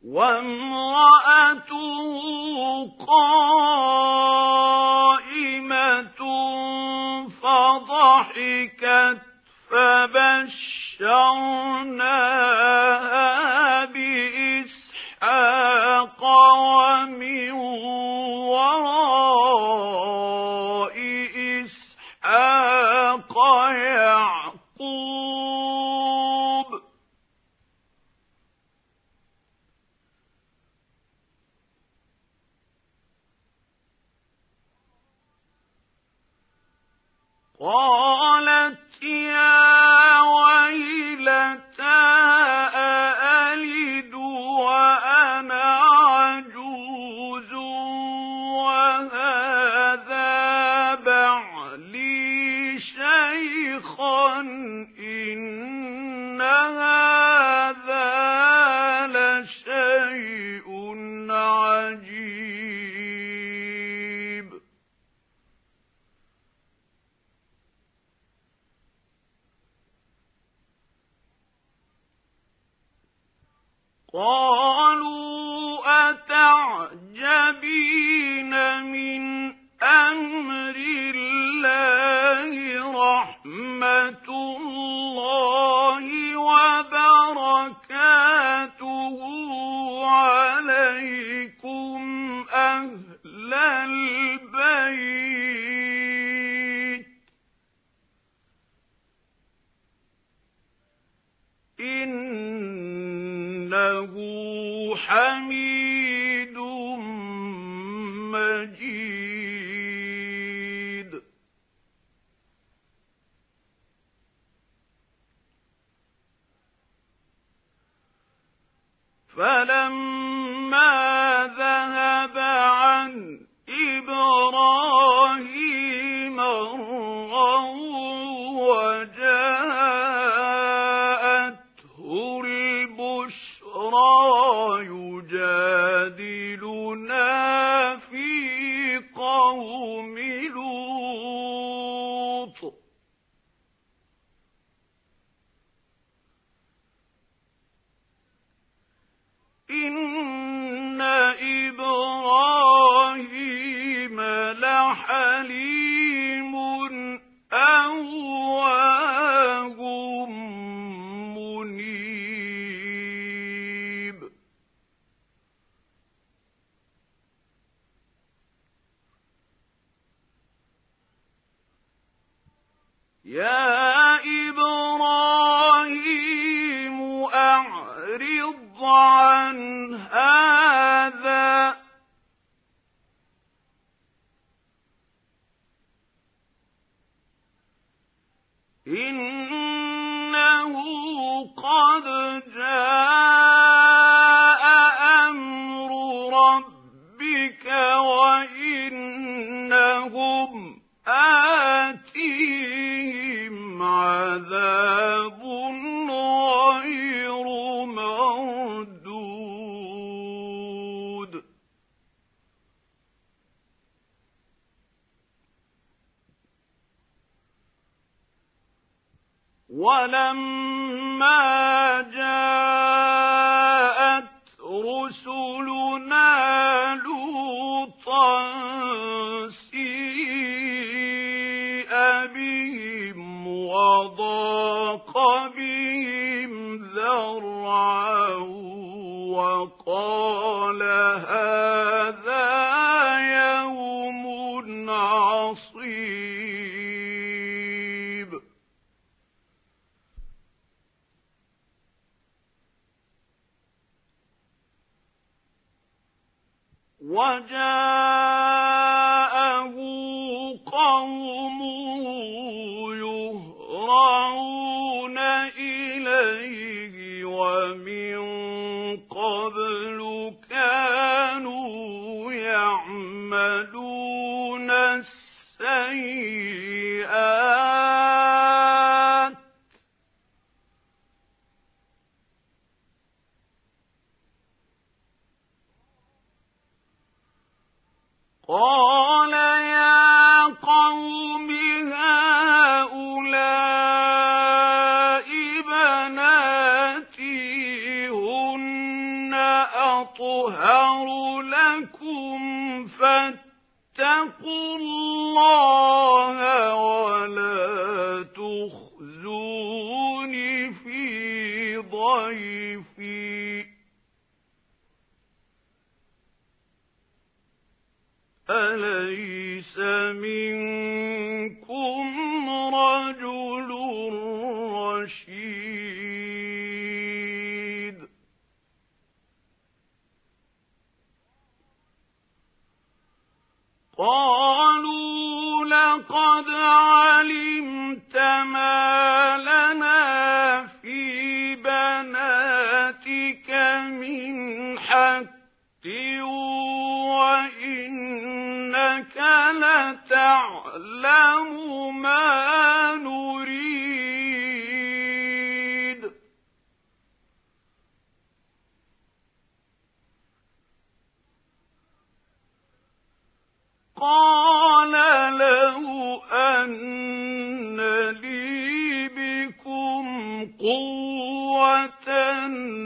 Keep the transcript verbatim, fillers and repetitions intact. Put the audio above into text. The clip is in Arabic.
وامرأته قائمة فضحكت فبشرناها بإسحاق ومن وراء إسحاق يعقوب قالت يا ويلتى أألد وأنا عجوز وهذا بعلي شيخا إن هذا لشيء عجيب قالوا أتعجبين من أمر الله رحمة الله وبركاته عليكم أهل البيت إنه حميد مجيد فلما ذهب عن إبراهيم الروع وجاءته البشرى يجادلنا في قوم لوط إن إبراهيم لحليم أواه منيب يا إبراهيم أعرض عن هذا إنه قد جاء أمر ربك وإنهم آتيهم عذاب غير مردود ولما جاءت رسلنا لوطا سيء بهم وضاق بهم ذرعا وقال هذا يوم عصيب وجاءه قومه يهرعون إليه ومن قبل كانوا يعملون السيئات قال يا قوم فاتقوا الله ولا تخزون في ضيفي أليس منكم رجل رشيد قالوا لقد علمت ما لنا في بناتك من حق وإنك لتعلم ما نريد قال لو أن لي بكم قوة